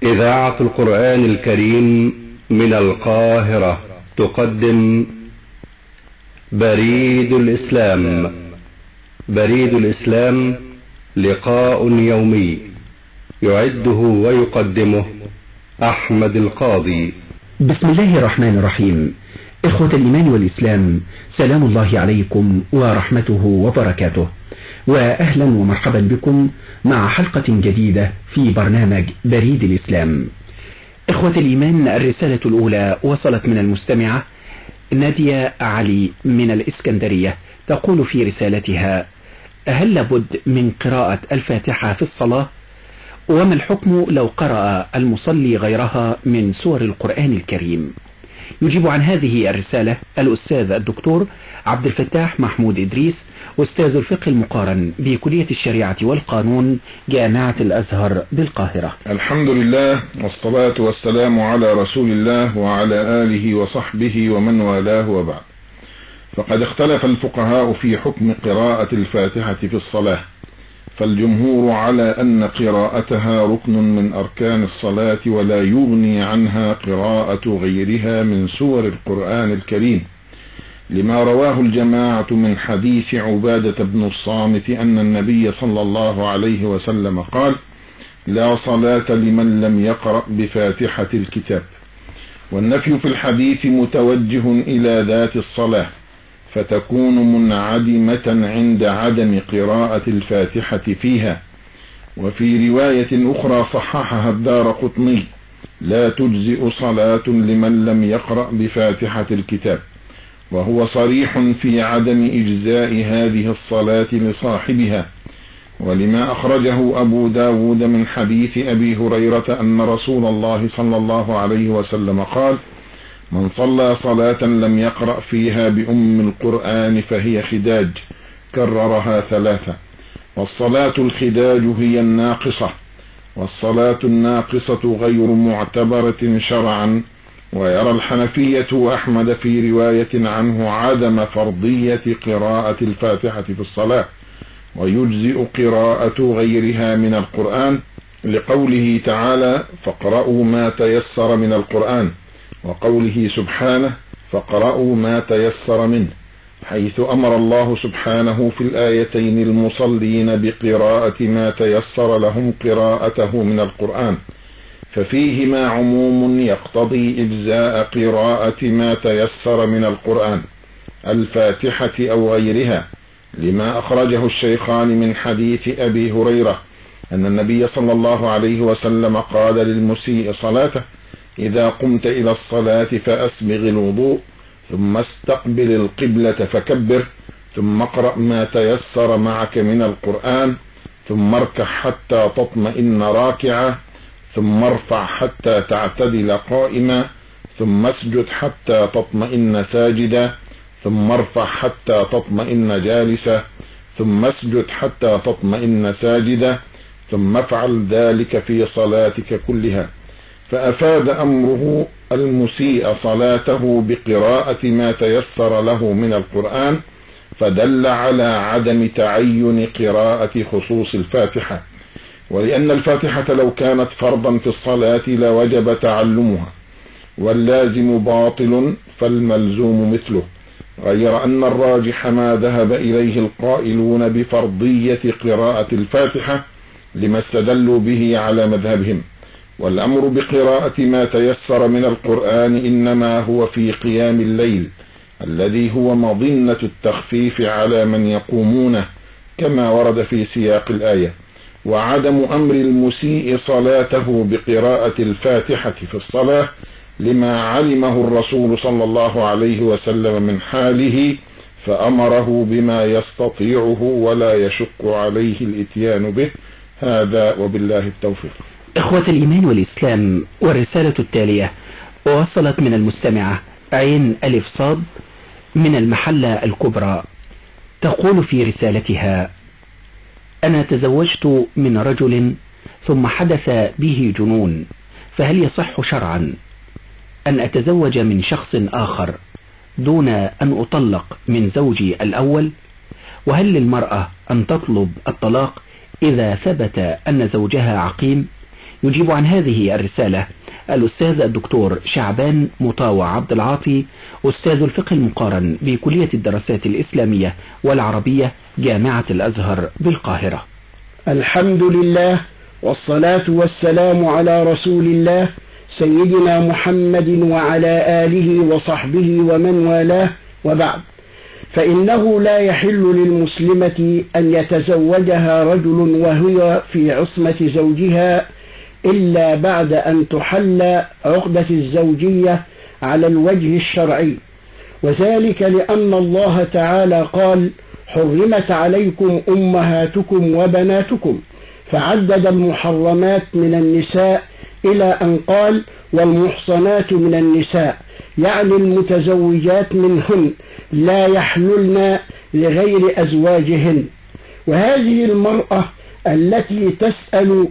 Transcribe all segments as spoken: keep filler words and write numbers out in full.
إذاعة القرآن الكريم من القاهرة تقدم بريد الإسلام. بريد الإسلام لقاء يومي يعده ويقدمه أحمد القاضي. بسم الله الرحمن الرحيم. إخوة الإيمان والإسلام، سلام الله عليكم ورحمته وبركاته، وأهلا ومرحبا بكم مع حلقة جديدة في برنامج بريد الإسلام. إخوة الإيمان، الرسالة الأولى وصلت من المستمعة نادية علي من الإسكندرية، تقول في رسالتها: هل لابد من قراءة الفاتحة في الصلاة؟ وما الحكم لو قرأ المصلي غيرها من سور القرآن الكريم؟ يجيب عن هذه الرسالة الأستاذ الدكتور عبد الفتاح محمود إدريس، أستاذ الفقه المقارن بكلية الشريعة والقانون جامعة الأزهر بالقاهرة. الحمد لله والصلاة والسلام على رسول الله وعلى آله وصحبه ومن والاه، وبعد. فقد اختلف الفقهاء في حكم قراءة الفاتحة في الصلاة، فالجمهور على أن قراءتها ركن من أركان الصلاة ولا يغني عنها قراءة غيرها من سور القرآن الكريم، لما رواه الجماعة من حديث عبادة بن الصامت أن النبي صلى الله عليه وسلم قال: لا صلاة لمن لم يقرأ بفاتحة الكتاب. والنفي في الحديث متوجه إلى ذات الصلاة، فتكون منعدمة عند عدم قراءة الفاتحة فيها. وفي رواية أخرى صححها الدارقطني: لا تجزئ صلاة لمن لم يقرأ بفاتحة الكتاب، وهو صريح في عدم إجزاء هذه الصلاة لصاحبها، ولما أخرجه أبو داود من حديث أبي هريرة أن رسول الله صلى الله عليه وسلم قال: من صلى صلاة لم يقرأ فيها بأم القرآن فهي خداج، كررها ثلاثة. والصلاة الخداج هي الناقصة، والصلاة الناقصة غير معتبرة شرعا. ويرى الحنفية وأحمد في رواية عنه عدم فرضية قراءة الفاتحة في الصلاة، ويجزئ قراءة غيرها من القرآن، لقوله تعالى: فاقرأوا ما تيسر من القرآن، وقوله سبحانه: فاقرأوا ما تيسر منه، حيث أمر الله سبحانه في الآيتين المصلين بقراءة ما تيسر لهم قراءته من القرآن، ففيهما عموم يقتضي إجزاء قراءة ما تيسر من القرآن، الفاتحة أو غيرها، لما أخرجه الشيخان من حديث أبي هريرة أن النبي صلى الله عليه وسلم قال للمسيء صلاته: إذا قمت إلى الصلاة فأسبغ الوضوء، ثم استقبل القبلة فكبر، ثم اقرأ ما تيسر معك من القرآن، ثم اركع حتى تطمئن راكعا، ثم ارفع حتى تعتدل قائما، ثم اسجد حتى تطمئن ساجدا، ثم ارفع حتى تطمئن جالسا، ثم اسجد حتى تطمئن ساجدا، ثم افعل ذلك في صلاتك كلها. فأفاد أمره المسيء صلاته بقراءة ما تيسر له من القرآن، فدل على عدم تعين قراءة خصوص الفاتحة، ولأن الفاتحة لو كانت فرضا في الصلاة لوجب تعلمها، واللازم باطل فالملزوم مثله، غير أن الراجح ما ذهب إليه القائلون بفرضية قراءة الفاتحة لما استدلوا به على مذهبهم. والأمر بقراءة ما تيسر من القرآن إنما هو في قيام الليل، الذي هو مظنة التخفيف على من يقومونه، كما ورد في سياق الآية. وعدم أمر المسيء صلاته بقراءة الفاتحة في الصلاة لما علمه الرسول صلى الله عليه وسلم من حاله، فأمره بما يستطيعه ولا يشق عليه الإتيان به. هذا وبالله التوفيق. إخوة الإيمان والإسلام، والرسالة التالية وصلت من المستمعة عين ألف صاد من المحلة الكبرى، تقول في رسالتها: أنا تزوجت من رجل ثم حدث به جنون، فهل يصح شرعا أن أتزوج من شخص آخر دون أن أطلق من زوجي الأول؟ وهل للمرأة أن تطلب الطلاق إذا ثبت أن زوجها عقيم؟ يجيب عن هذه الرسالة الأستاذ الدكتور شعبان مطاوع عبد العاطي، أستاذ الفقه المقارن بكلية الدراسات الإسلامية والعربية جامعة الأزهر بالقاهرة. الحمد لله والصلاة والسلام على رسول الله سيدنا محمد وعلى آله وصحبه ومن والاه، وبعد، فإنه لا يحل للمسلمة أن يتزوجها رجل وهي في عصمة زوجها إلا بعد أن تحل عقدة الزوجية على الوجه الشرعي، وذلك لأن الله تعالى قال: حرمت عليكم أمهاتكم وبناتكم، فعدد المحرمات من النساء إلى أن قال: والمحصنات من النساء، يعني المتزوجات منهن لا يحللن لغير أزواجهن. وهذه المرأة التي تسأل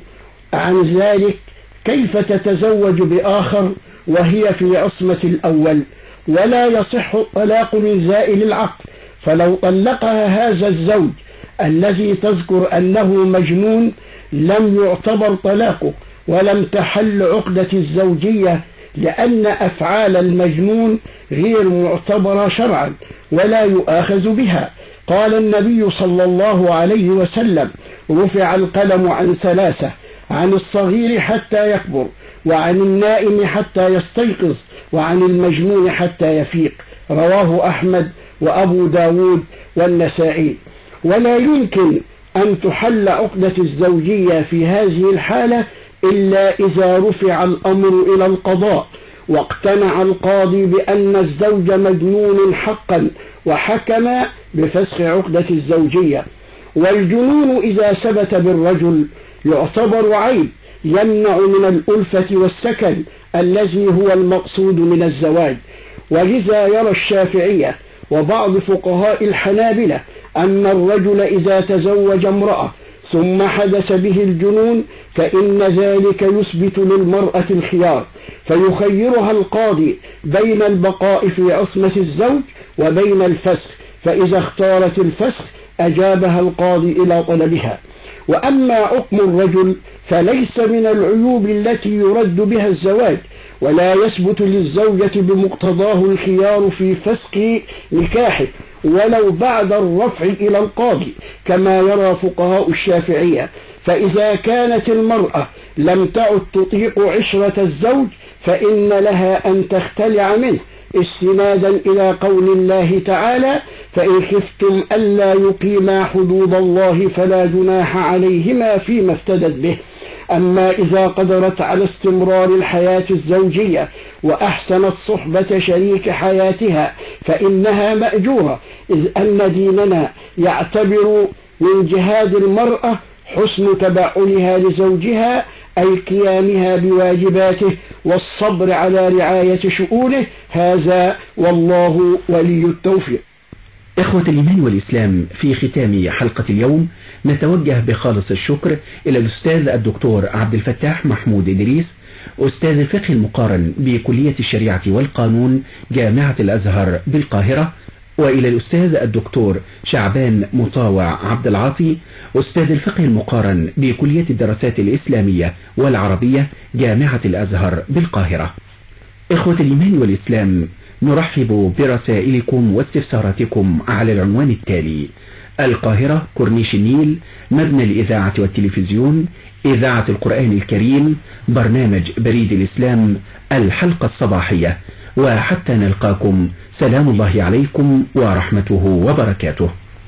عن ذلك كيف تتزوج بآخر وهي في عصمة الأول ولا يصح الطلاق من زائل العقل، فلو طلقها هذا الزوج الذي تذكر أنه مجنون لم يعتبر طلاقه ولم تحل عقدة الزوجية، لأن أفعال المجنون غير معتبرة شرعا ولا يؤاخذ بها. قال النبي صلى الله عليه وسلم: رفع القلم عن ثلاثة، عن الصغير حتى يكبر، وعن النائم حتى يستيقظ، وعن المجنون حتى يفيق. رواه أحمد وأبو داود والنسائي. ولا يمكن أن تحل عقدة الزوجية في هذه الحالة إلا إذا رفع الأمر إلى القضاء واقتنع القاضي بأن الزوج مجنون حقا وحكم بفسخ عقدة الزوجية. والجنون إذا ثبت بالرجل يعتبر عيب يمنع من الألفة والسكن الذي هو المقصود من الزواج. ولذا يرى الشافعية وبعض فقهاء الحنابلة أن الرجل إذا تزوج امرأة ثم حدث به الجنون فإن ذلك يثبت للمرأة الخيار، فيخيرها القاضي بين البقاء في عصمة الزوج وبين الفسخ، فإذا اختارت الفسخ أجابها القاضي إلى طلبها. وأما حكم الرجل فليس من العيوب التي يرد بها الزواج، ولا يثبت للزوجة بمقتضاه الخيار في فسخ نكاحه ولو بعد الرفع إلى القاضي كما يرى فقهاء الشافعية. فإذا كانت المرأة لم تعد تطيق عشرة الزوج فإن لها أن تختلع منه استنادا إلى قول الله تعالى: فإن خفتم ألا يقيما حدود الله فلا جناح عليهما فيما افتدت به. أما إذا قدرت على استمرار الحياة الزوجية وأحسنت صحبة شريك حياتها فإنها مأجورة، إذ أن ديننا يعتبر من جهاد المرأة حسن تبعلها لزوجها، أي قيامها بواجباته والصبر على رعاية شؤونه. هذا والله ولي التوفيق. إخوة الإيمان والإسلام، في ختام حلقة اليوم نتوجه بخالص الشكر إلى الأستاذ الدكتور عبد الفتاح محمود إدريس، أستاذ الفقه المقارن بكلية الشريعة والقانون جامعة الأزهر بالقاهرة، وإلى الأستاذ الدكتور شعبان مطاوع عبد العاطي، أستاذ الفقه المقارن بكلية الدراسات الإسلامية والعربية جامعة الأزهر بالقاهرة. إخوة الإيمان والإسلام، نرحب برسائلكم واستفساراتكم على العنوان التالي: القاهرة، كورنيش النيل، مبنى الإذاعة والتلفزيون، إذاعة القرآن الكريم، برنامج بريد الإسلام، الحلقة الصباحية. وحتى نلقاكم، سلام الله عليكم ورحمته وبركاته.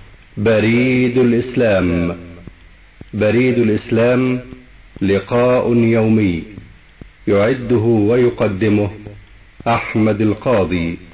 بريد الإسلام. بريد الإسلام لقاء يومي يعده ويقدمه أحمد القاضي.